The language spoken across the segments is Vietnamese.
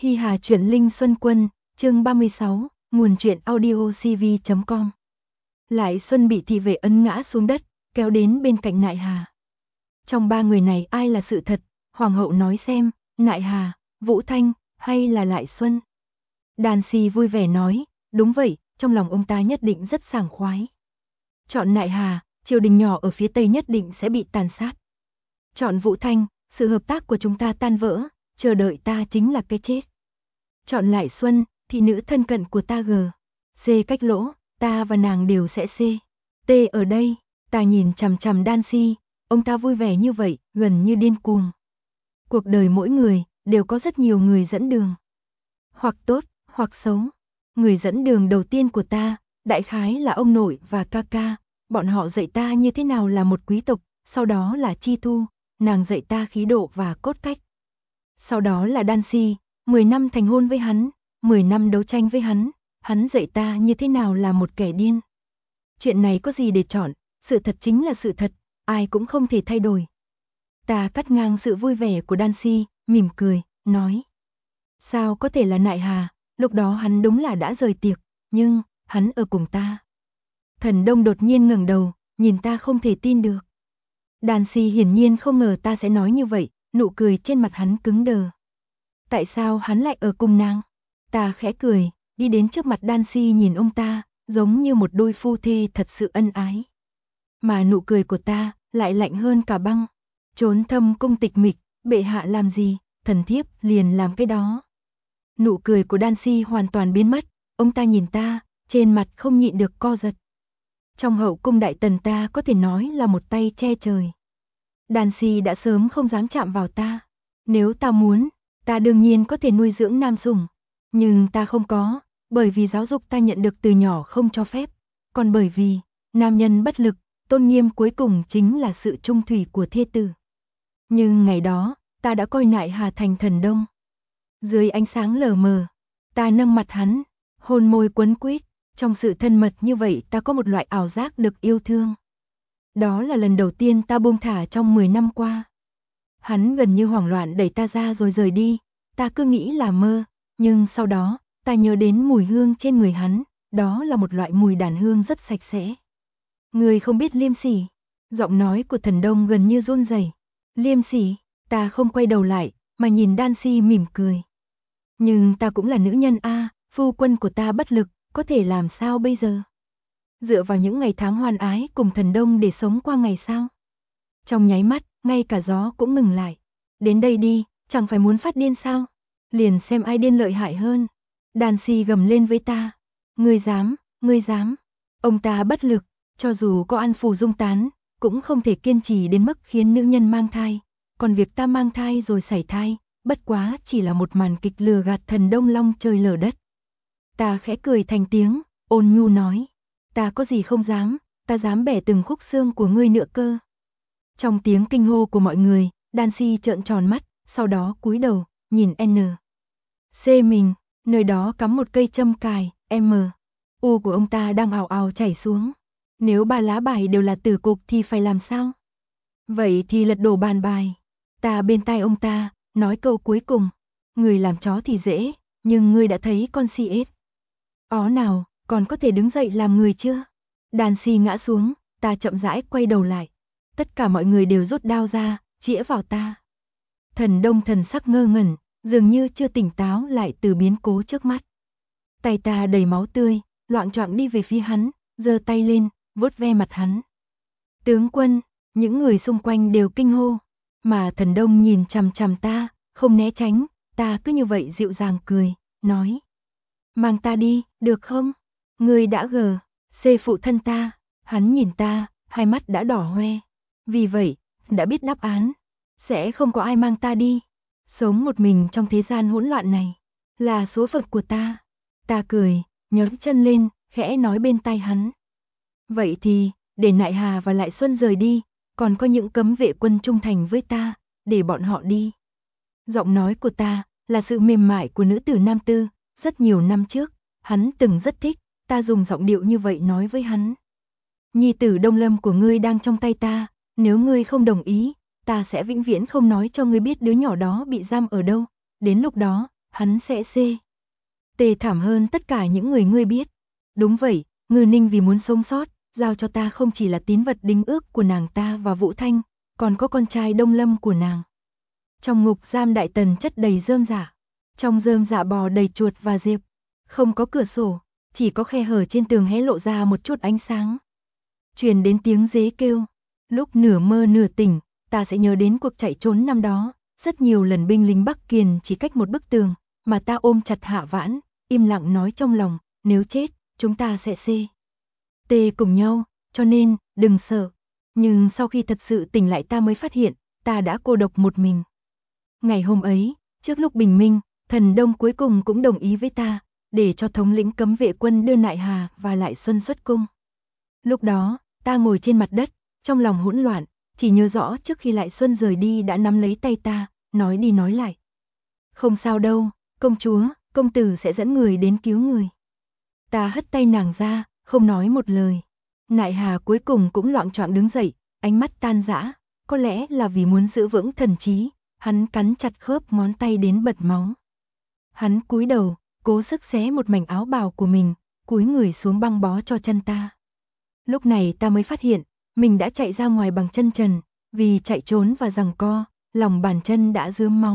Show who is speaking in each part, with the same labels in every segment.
Speaker 1: Hi Hà Chuyển Linh Xuân Quân, chương 36, nguồn truyện audiocv.com. Lại Xuân bị thị vệ ấn ngã xuống đất, kéo đến bên cạnh Nại Hà. Trong ba người này ai là sự thật, Hoàng hậu nói xem, Nại Hà, Vũ Thanh, hay là Lại Xuân? Đàn Si vui vẻ nói, đúng vậy, trong lòng ông ta nhất định rất sảng khoái. Chọn Nại Hà, triều đình nhỏ ở phía Tây nhất định sẽ bị tàn sát. Chọn Vũ Thanh, sự hợp tác của chúng ta tan vỡ, chờ đợi ta chính là cái chết. Chọn Lại Xuân, thị nữ thân cận của ta C cách lỗ, ta và nàng đều sẽ T ở đây, ta nhìn chằm chằm Đan Si, ông ta vui vẻ như vậy, gần như điên cuồng. Cuộc đời mỗi người, đều có rất nhiều người dẫn đường. Hoặc tốt, hoặc xấu. Người dẫn đường đầu tiên của ta, đại khái là ông nội và ca ca, bọn họ dạy ta như thế nào là một quý tộc, sau đó là Chi Thu, nàng dạy ta khí độ và cốt cách. Sau đó là Đan Si, 10 năm thành hôn với hắn, 10 năm đấu tranh với hắn dạy ta như thế nào là một kẻ điên. Chuyện này có gì để chọn, sự thật chính là sự thật, ai cũng không thể thay đổi. Ta cắt ngang sự vui vẻ của Đan Si, mỉm cười, nói. Sao có thể là Nại Hà, lúc đó hắn đúng là đã rời tiệc, nhưng, hắn ở cùng ta. Thần Đông đột nhiên ngẩng đầu, nhìn ta không thể tin được. Đan Si hiển nhiên không ngờ ta sẽ nói như vậy, nụ cười trên mặt hắn cứng đờ. Tại sao hắn lại ở cùng nàng? Ta khẽ cười, đi đến trước mặt Đan Si nhìn ông ta, giống như một đôi phu thê thật sự ân ái. Mà nụ cười của ta, lại lạnh hơn cả băng. Trốn thâm cung tịch mịch, bệ hạ làm gì, thần thiếp liền làm cái đó. Nụ cười của Đan Si hoàn toàn biến mất, ông ta nhìn ta, trên mặt không nhịn được co giật. Trong hậu cung đại tần ta có thể nói là một tay che trời. Đan Si đã sớm không dám chạm vào ta. Nếu ta muốn, ta đương nhiên có thể nuôi dưỡng nam sủng. Nhưng ta không có, bởi vì giáo dục ta nhận được từ nhỏ không cho phép. Còn bởi vì, nam nhân bất lực, tôn nghiêm cuối cùng chính là sự trung thủy của thê tử. Nhưng ngày đó, ta đã coi Nại Hà thành thần Đông. Dưới ánh sáng lờ mờ, ta nâng mặt hắn, hôn môi quấn quýt, trong sự thân mật như vậy ta có một loại ảo giác được yêu thương. Đó là lần đầu tiên ta buông thả trong 10 năm qua. Hắn gần như hoảng loạn đẩy ta ra rồi rời đi, ta cứ nghĩ là mơ, nhưng sau đó, ta nhớ đến mùi hương trên người hắn, đó là một loại mùi đàn hương rất sạch sẽ. Người không biết liêm sỉ, giọng nói của Thần Đông gần như run rẩy. Liêm sỉ, ta không quay đầu lại, mà nhìn Đan Si mỉm cười. Nhưng ta cũng là nữ nhân a, phu quân của ta bất lực, có thể làm sao bây giờ? Dựa vào những ngày tháng hoan ái cùng Thần Đông để sống qua ngày sao? Trong nháy mắt, ngay cả gió cũng ngừng lại. Đến đây đi, chẳng phải muốn phát điên sao? Liền xem ai điên lợi hại hơn. Đan Si gầm lên với ta. Ngươi dám, ngươi dám. Ông ta bất lực, cho dù có ăn phù dung tán, cũng không thể kiên trì đến mức khiến nữ nhân mang thai. Còn việc ta mang thai rồi sảy thai, bất quá chỉ là một màn kịch lừa gạt Thần Đông long trời lở đất. Ta khẽ cười thành tiếng, ôn nhu nói. Ta có gì không dám, ta dám bẻ từng khúc xương của ngươi nữa cơ. Trong tiếng kinh hô của mọi người, Đan Si trợn tròn mắt, sau đó cúi đầu, nhìn C mình, nơi đó cắm một cây châm cài, U của ông ta đang ào ào chảy xuống. Nếu ba lá bài đều là tử cục thì phải làm sao? Vậy thì lật đổ bàn bài. Ta bên tai ông ta, nói câu cuối cùng. Người làm chó thì dễ, nhưng ngươi đã thấy con CS. Ó nào, còn có thể đứng dậy làm người chưa? Đan Si ngã xuống, ta chậm rãi quay đầu lại. Tất cả mọi người đều rút đao ra, chĩa vào ta. Thần Đông thần sắc ngơ ngẩn, dường như chưa tỉnh táo lại từ biến cố trước mắt. Tay ta đầy máu tươi, loạng choạng đi về phía hắn, giơ tay lên, vuốt ve mặt hắn. Tướng quân, những người xung quanh đều kinh hô, mà Thần Đông nhìn chằm chằm ta, không né tránh, ta cứ như vậy dịu dàng cười, nói. Mang ta đi, được không? Ngươi đã C phụ thân ta, hắn nhìn ta, hai mắt đã đỏ hoe. Vì vậy, đã biết đáp án, sẽ không có ai mang ta đi. Sống một mình trong thế gian hỗn loạn này, là số phận của ta. Ta cười, nhấc chân lên, khẽ nói bên tai hắn. Vậy thì, để Nại Hà và Lại Xuân rời đi, còn có những cấm vệ quân trung thành với ta, để bọn họ đi. Giọng nói của ta, là sự mềm mại của nữ tử nam tư, rất nhiều năm trước, hắn từng rất thích, ta dùng giọng điệu như vậy nói với hắn. Nhi tử Đông Lâm của ngươi đang trong tay ta, nếu ngươi không đồng ý, ta sẽ vĩnh viễn không nói cho ngươi biết đứa nhỏ đó bị giam ở đâu, đến lúc đó, hắn sẽ tê thảm hơn tất cả những người ngươi biết. Đúng vậy, Ngư Ninh vì muốn sống sót, giao cho ta không chỉ là tín vật đính ước của nàng ta và Vũ Thanh, còn có con trai Đông Lâm của nàng. Trong ngục giam Đại Tần chất đầy rơm rạ, trong rơm rạ bò đầy chuột và diệp, không có cửa sổ, chỉ có khe hở trên tường hé lộ ra một chút ánh sáng. Truyền đến tiếng dế kêu, lúc nửa mơ nửa tỉnh, ta sẽ nhớ đến cuộc chạy trốn năm đó, rất nhiều lần binh lính Bắc Kiền chỉ cách một bức tường, mà ta ôm chặt Hạ Vãn, im lặng nói trong lòng, nếu chết, chúng ta sẽ tê cùng nhau, cho nên, đừng sợ. Nhưng sau khi thật sự tỉnh lại ta mới phát hiện, ta đã cô độc một mình. Ngày hôm ấy, trước lúc bình minh, Thần Đông cuối cùng cũng đồng ý với ta, để cho thống lĩnh cấm vệ quân đưa Nại Hà và Lại Xuân xuất cung. Lúc đó, ta ngồi trên mặt đất, trong lòng hỗn loạn, chỉ nhớ rõ trước khi Lại Xuân rời đi đã nắm lấy tay ta, nói đi nói lại. Không sao đâu, công chúa, công tử sẽ dẫn người đến cứu người. Ta hất tay nàng ra, không nói một lời. Nại Hà cuối cùng cũng loạng choạng đứng dậy, ánh mắt tan rã, có lẽ là vì muốn giữ vững thần trí, hắn cắn chặt khớp ngón tay đến bật máu. Hắn cúi đầu, cố sức xé một mảnh áo bào của mình, cúi người xuống băng bó cho chân ta. Lúc này ta mới phát hiện, mình đã chạy ra ngoài bằng chân trần, vì chạy trốn và giằng co, lòng bàn chân đã rướm máu.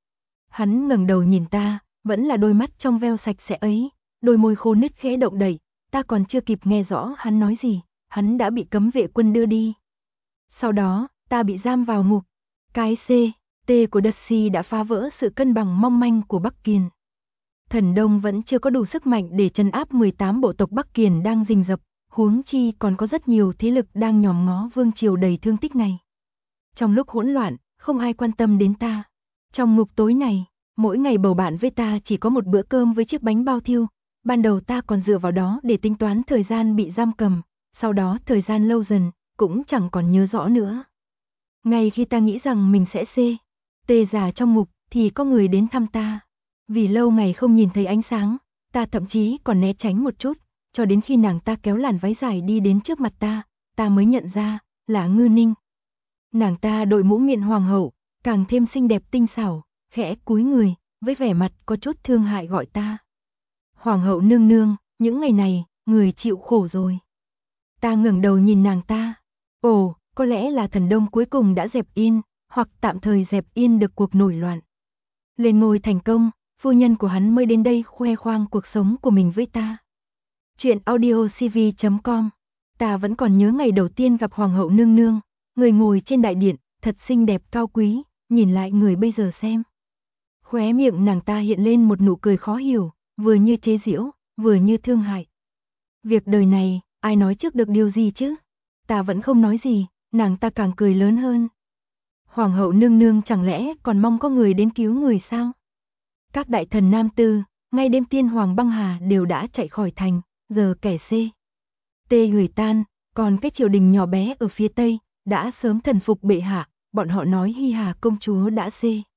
Speaker 1: Hắn ngẩng đầu nhìn ta, vẫn là đôi mắt trong veo sạch sẽ ấy, đôi môi khô nứt khẽ động đậy, ta còn chưa kịp nghe rõ hắn nói gì, hắn đã bị cấm vệ quân đưa đi. Sau đó, ta bị giam vào ngục. Cái T của Đợt đã phá vỡ sự cân bằng mong manh của Bắc Kiền. Thần Đông vẫn chưa có đủ sức mạnh để trấn áp 18 bộ tộc Bắc Kiền đang rình rập, huống chi còn có rất nhiều thế lực đang nhòm ngó vương triều đầy thương tích này. Trong lúc hỗn loạn, không ai quan tâm đến ta. Trong ngục tối này, mỗi ngày bầu bạn với ta chỉ có một bữa cơm với chiếc bánh bao thiêu. Ban đầu ta còn dựa vào đó để tính toán thời gian bị giam cầm, sau đó thời gian lâu dần, cũng chẳng còn nhớ rõ nữa. Ngay khi ta nghĩ rằng mình sẽ tê già trong ngục, thì có người đến thăm ta. Vì lâu ngày không nhìn thấy ánh sáng, ta thậm chí còn né tránh một chút, cho đến khi nàng ta kéo làn váy dài đi đến trước mặt ta mới nhận ra, là Ngư Ninh. Nàng ta đội mũ miện hoàng hậu, càng thêm xinh đẹp tinh xảo, khẽ cúi người, với vẻ mặt có chút thương hại gọi ta. Hoàng hậu nương nương, những ngày này, người chịu khổ rồi. Ta ngẩng đầu nhìn nàng ta. Ồ, có lẽ là Thần Đông cuối cùng đã dẹp yên, hoặc tạm thời dẹp yên được cuộc nổi loạn. Lên ngôi thành công, phu nhân của hắn mới đến đây khoe khoang cuộc sống của mình với ta. Chuyện audiocv.com. Ta vẫn còn nhớ ngày đầu tiên gặp Hoàng hậu nương nương, người ngồi trên đại điện, thật xinh đẹp cao quý, nhìn lại người bây giờ xem. Khóe miệng nàng ta hiện lên một nụ cười khó hiểu, vừa như chế giễu, vừa như thương hại. Việc đời này, ai nói trước được điều gì chứ? Ta vẫn không nói gì, nàng ta càng cười lớn hơn. Hoàng hậu nương nương chẳng lẽ còn mong có người đến cứu người sao? Các đại thần nam tư, ngay đêm tiên hoàng băng hà đều đã chạy khỏi thành, giờ kẻ tê người tan, còn cái triều đình nhỏ bé ở phía tây, đã sớm thần phục bệ hạ, bọn họ nói Hi Hà công chúa đã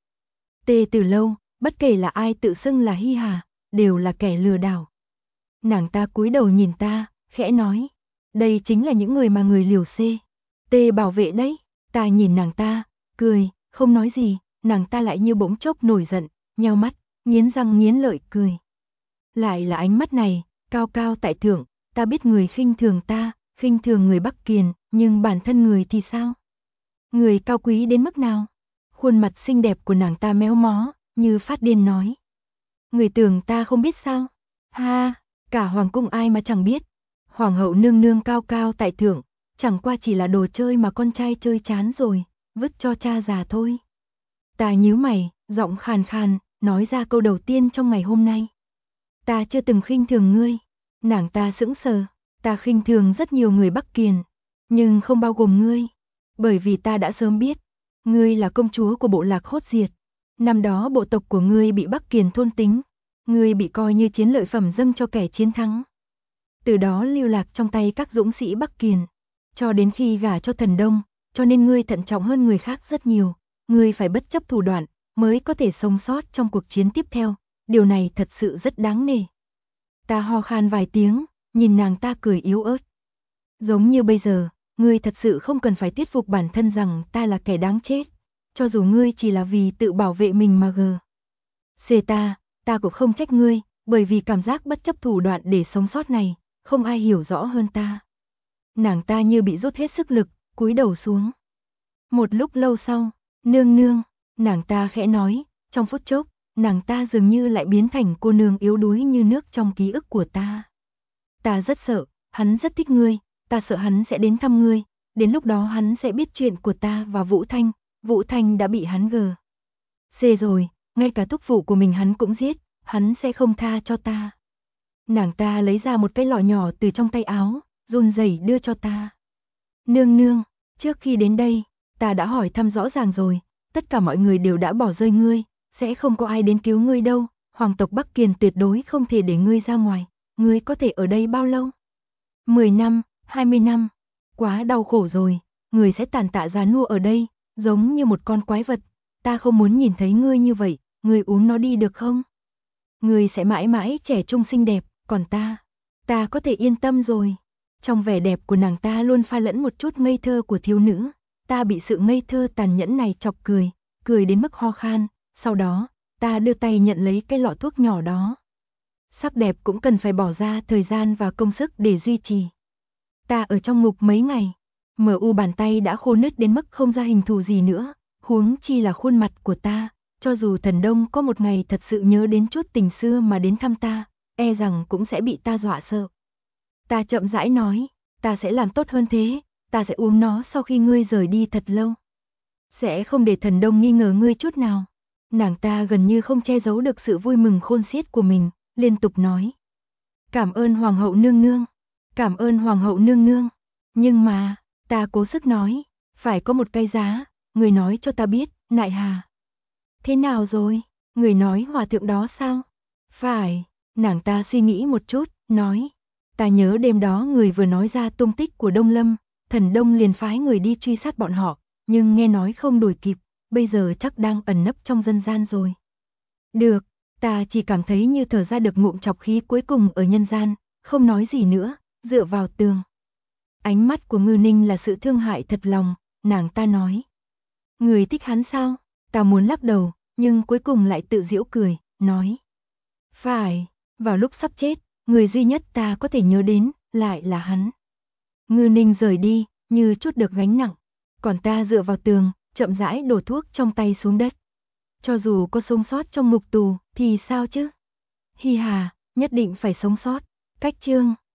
Speaker 1: tê từ lâu, bất kể là ai tự xưng là Hi Hà, đều là kẻ lừa đảo. Nàng ta cúi đầu nhìn ta, khẽ nói, đây chính là những người mà người liều tê bảo vệ đấy. Ta nhìn nàng ta, cười, không nói gì, nàng ta lại như bỗng chốc nổi giận, nheo mắt, nghiến răng nghiến lợi cười. Lại là ánh mắt này, cao cao tại thượng, ta biết người khinh thường ta, khinh thường người Bắc Kiền, nhưng bản thân người thì sao? Người cao quý đến mức nào? Khuôn mặt xinh đẹp của nàng ta méo mó, như phát điên nói. Người tưởng ta không biết sao? Ha, cả hoàng cung ai mà chẳng biết. Hoàng hậu nương nương cao cao tại thượng, chẳng qua chỉ là đồ chơi mà con trai chơi chán rồi, vứt cho cha già thôi. Ta nhíu mày, giọng khàn khàn, nói ra câu đầu tiên trong ngày hôm nay. Ta chưa từng khinh thường ngươi. Nàng ta sững sờ, ta khinh thường rất nhiều người Bắc Kiền, nhưng không bao gồm ngươi. Bởi vì ta đã sớm biết, ngươi là công chúa của bộ lạc Hốt Diệt. Năm đó bộ tộc của ngươi bị Bắc Kiền thôn tính, ngươi bị coi như chiến lợi phẩm dâng cho kẻ chiến thắng. Từ đó lưu lạc trong tay các dũng sĩ Bắc Kiền, cho đến khi gả cho Thần Đông, cho nên ngươi thận trọng hơn người khác rất nhiều, ngươi phải bất chấp thủ đoạn, mới có thể sống sót trong cuộc chiến tiếp theo, điều này thật sự rất đáng nể. Ta ho khan vài tiếng, nhìn nàng ta cười yếu ớt. Giống như bây giờ, ngươi thật sự không cần phải thuyết phục bản thân rằng ta là kẻ đáng chết, cho dù ngươi chỉ là vì tự bảo vệ mình mà ta, ta cũng không trách ngươi, bởi vì cảm giác bất chấp thủ đoạn để sống sót này, không ai hiểu rõ hơn ta. Nàng ta như bị rút hết sức lực, cúi đầu xuống. Một lúc lâu sau, nương nương, nàng ta khẽ nói, trong phút chốc, nàng ta dường như lại biến thành cô nương yếu đuối như nước trong ký ức của ta. Ta rất sợ, hắn rất thích ngươi, ta sợ hắn sẽ đến thăm ngươi, đến lúc đó hắn sẽ biết chuyện của ta và Vũ Thanh đã bị hắn gờ. Xê rồi, ngay cả thúc phụ của mình hắn cũng giết, hắn sẽ không tha cho ta. Nàng ta lấy ra một cái lọ nhỏ từ trong tay áo, run rẩy đưa cho ta. Nương nương, trước khi đến đây, ta đã hỏi thăm rõ ràng rồi, tất cả mọi người đều đã bỏ rơi ngươi, sẽ không có ai đến cứu ngươi đâu, hoàng tộc Bắc Kiền tuyệt đối không thể để ngươi ra ngoài, ngươi có thể ở đây bao lâu? 10 năm, 20 năm, quá đau khổ rồi, ngươi sẽ tàn tạ già nua ở đây, giống như một con quái vật, ta không muốn nhìn thấy ngươi như vậy, ngươi uống nó đi được không? Ngươi sẽ mãi mãi trẻ trung xinh đẹp, còn ta có thể yên tâm rồi. Trong vẻ đẹp của nàng ta luôn pha lẫn một chút ngây thơ của thiếu nữ, ta bị sự ngây thơ tàn nhẫn này chọc cười đến mức ho khan, sau đó, ta đưa tay nhận lấy cái lọ thuốc nhỏ đó. Sắc đẹp cũng cần phải bỏ ra thời gian và công sức để duy trì. Ta ở trong ngục mấy ngày, bàn tay đã khô nứt đến mức không ra hình thù gì nữa, huống chi là khuôn mặt của ta, cho dù Thần Đông có một ngày thật sự nhớ đến chút tình xưa mà đến thăm ta, e rằng cũng sẽ bị ta dọa sợ. Ta chậm rãi nói, ta sẽ làm tốt hơn thế, ta sẽ uống nó sau khi ngươi rời đi thật lâu. Sẽ không để Thần Đông nghi ngờ ngươi chút nào. Nàng ta gần như không che giấu được sự vui mừng khôn xiết của mình, liên tục nói. Cảm ơn Hoàng hậu nương nương, cảm ơn Hoàng hậu nương nương. Nhưng mà, ta cố sức nói, phải có một cái giá, người nói cho ta biết, Nại Hà. Thế nào rồi, người nói hòa thượng đó sao? Phải, nàng ta suy nghĩ một chút, nói. Ta nhớ đêm đó người vừa nói ra tung tích của Đông Lâm, Thần Đông liền phái người đi truy sát bọn họ, nhưng nghe nói không đuổi kịp, bây giờ chắc đang ẩn nấp trong dân gian rồi. Được, ta chỉ cảm thấy như thở ra được ngụm trọc khí cuối cùng ở nhân gian, không nói gì nữa, dựa vào tường. Ánh mắt của Ngư Ninh là sự thương hại thật lòng, nàng ta nói. Người thích hắn sao? Ta muốn lắc đầu, nhưng cuối cùng lại tự giễu cười, nói. Phải, vào lúc sắp chết, người duy nhất ta có thể nhớ đến, lại là hắn. Ngư Ninh rời đi, như chút được gánh nặng, còn ta dựa vào tường, chậm rãi đổ thuốc trong tay xuống đất. Cho dù có sống sót trong ngục tù, thì sao chứ? Hi hà, nhất định phải sống sót. Cách chương